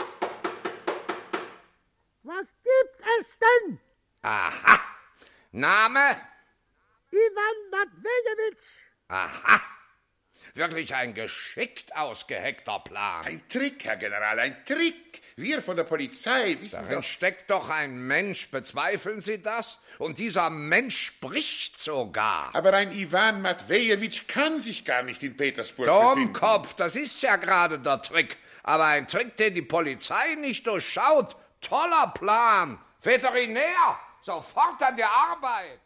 Was gibt es denn? Aha! Name? Iwan Matwejewitsch. Aha! Wirklich ein geschickt ausgeheckter Plan. Ein Trick, Herr General, ein Trick. Wir von der Polizei wissen Darin steckt doch ein Mensch, bezweifeln Sie das? Und dieser Mensch spricht sogar. Aber ein Iwan Matwejewitsch kann sich gar nicht in Petersburg befinden. Dummkopf, das ist ja gerade der Trick. Aber ein Trick, den die Polizei nicht durchschaut. Toller Plan. Veterinär, sofort an die Arbeit.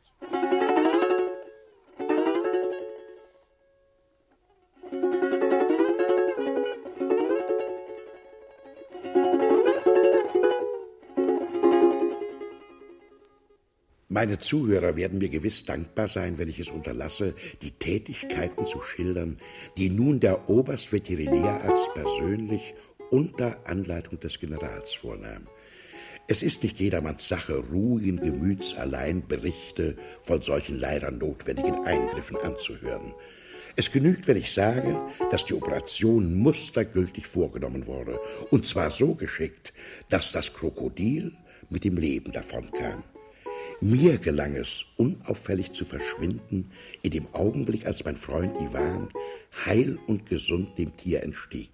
Meine Zuhörer werden mir gewiss dankbar sein, wenn ich es unterlasse, die Tätigkeiten zu schildern, die nun der Oberstveterinärarzt persönlich unter Anleitung des Generals vornahm. Es ist nicht jedermanns Sache, ruhigen Gemüts allein Berichte von solchen leider notwendigen Eingriffen anzuhören. Es genügt, wenn ich sage, dass die Operation mustergültig vorgenommen wurde, und zwar so geschickt, dass das Krokodil mit dem Leben davonkam. Mir gelang es, unauffällig zu verschwinden, in dem Augenblick, als mein Freund Iwan heil und gesund dem Tier entstieg.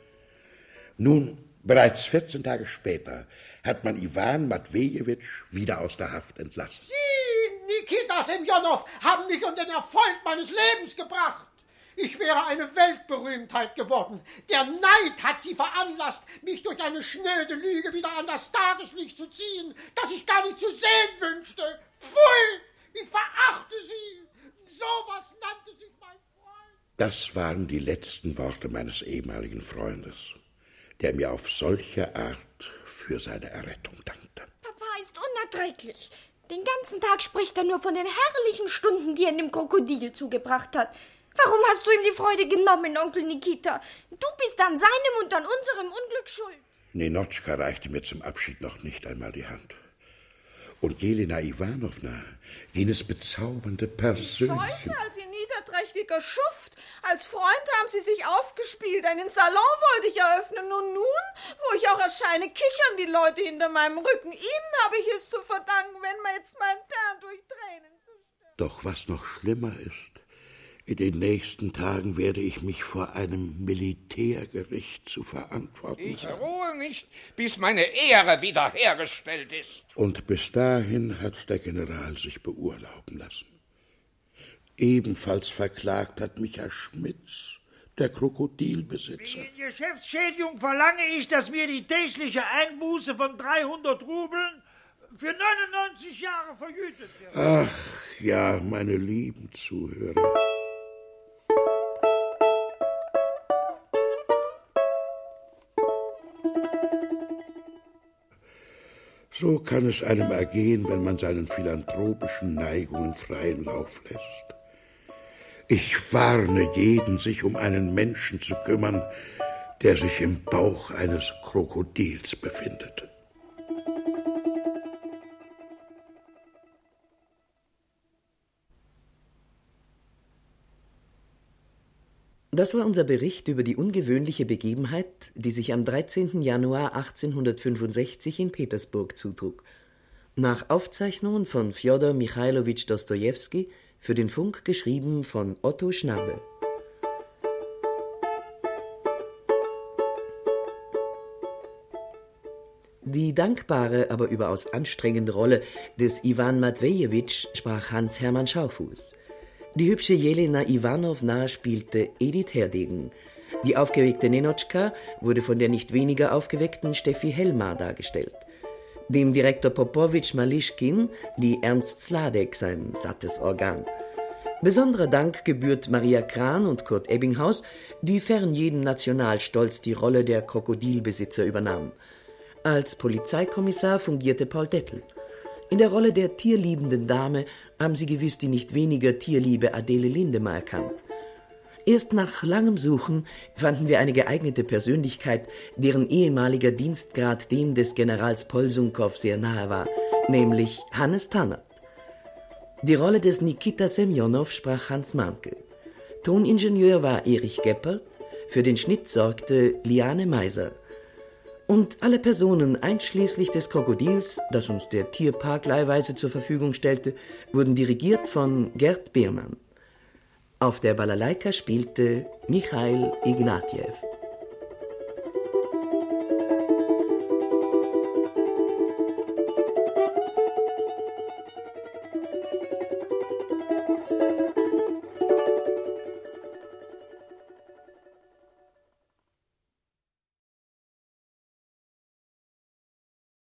Nun, bereits 14 Tage später hat man Iwan Matwejewitsch wieder aus der Haft entlassen. Sie, Nikita Semjonow, haben mich um den Erfolg meines Lebens gebracht. Ich wäre eine Weltberühmtheit geworden. Der Neid hat Sie veranlasst, mich durch eine schnöde Lüge wieder an das Tageslicht zu ziehen, das ich gar nicht zu sehen wünschte. Pfui, ich verachte Sie. Sowas nannte sich mein Freund. Das waren die letzten Worte meines ehemaligen Freundes, der mir auf solche Art für seine Errettung dankte. Papa ist unerträglich. Den ganzen Tag spricht er nur von den herrlichen Stunden, die er dem Krokodil zugebracht hat. Warum hast du ihm die Freude genommen, Onkel Nikita? Du bist an seinem und an unserem Unglück schuld. Ninotschka reichte mir zum Abschied noch nicht einmal die Hand. Und Jelena Iwanowna, jenes bezaubernde Persönchen... Scheuße als ihr niederträchtiger Schuft. Als Freund haben Sie sich aufgespielt. Einen Salon wollte ich eröffnen. Und nun, wo ich auch erscheine, kichern die Leute hinter meinem Rücken. Ihnen habe ich es zu verdanken, wenn mir jetzt mein Tern durch Tränen zustellt. Doch was noch schlimmer ist, in den nächsten Tagen werde ich mich vor einem Militärgericht zu verantworten Ich haben. ruhe nicht, bis meine Ehre wiederhergestellt ist. Und bis dahin hat der General sich beurlauben lassen. Ebenfalls verklagt hat mich Herr Schmitz, der Krokodilbesitzer. In Geschäftsschädigung verlange ich, dass mir die tägliche Einbuße von 300 Rubeln für 99 Jahre vergütet wird. Ach ja, meine lieben Zuhörer. So kann es einem ergehen, wenn man seinen philanthropischen Neigungen freien Lauf lässt. Ich warne jeden, sich um einen Menschen zu kümmern, der sich im Bauch eines Krokodils befindet. Das war unser Bericht über die ungewöhnliche Begebenheit, die sich am 13. Januar 1865 in Petersburg zutrug. Nach Aufzeichnungen von Fjodor Michailowitsch Dostojewski, für den Funk geschrieben von Otto Schnabel. Die dankbare, aber überaus anstrengende Rolle des Iwan Matwejewitsch sprach Hans-Hermann Schaufuß. Die hübsche Jelena Iwanowna spielte Edith Herdegen. Die aufgeweckte Nenotschka wurde von der nicht weniger aufgeweckten Steffi Helmar dargestellt. Dem Direktor Popowitsch Malischkin lieh Ernst Sladek sein sattes Organ. Besonderer Dank gebührt Maria Kran und Kurt Ebbinghaus, die fern jedem Nationalstolz die Rolle der Krokodilbesitzer übernahmen. Als Polizeikommissar fungierte Paul Dettel. In der Rolle der tierliebenden Dame haben Sie gewiss die nicht weniger tierliebe Adele Lindemer erkannt. Erst nach langem Suchen fanden wir eine geeignete Persönlichkeit, deren ehemaliger Dienstgrad dem des Generals Polsunkow sehr nahe war, nämlich Hannes Tannert. Die Rolle des Nikita Semjonow sprach Hans Mahnke. Toningenieur war Erich Geppert, für den Schnitt sorgte Liane Meiser. Und alle Personen, einschließlich des Krokodils, das uns der Tierpark leihweise zur Verfügung stellte, wurden dirigiert von Gerd Beermann. Auf der Balalaika spielte Michail Ignatjew.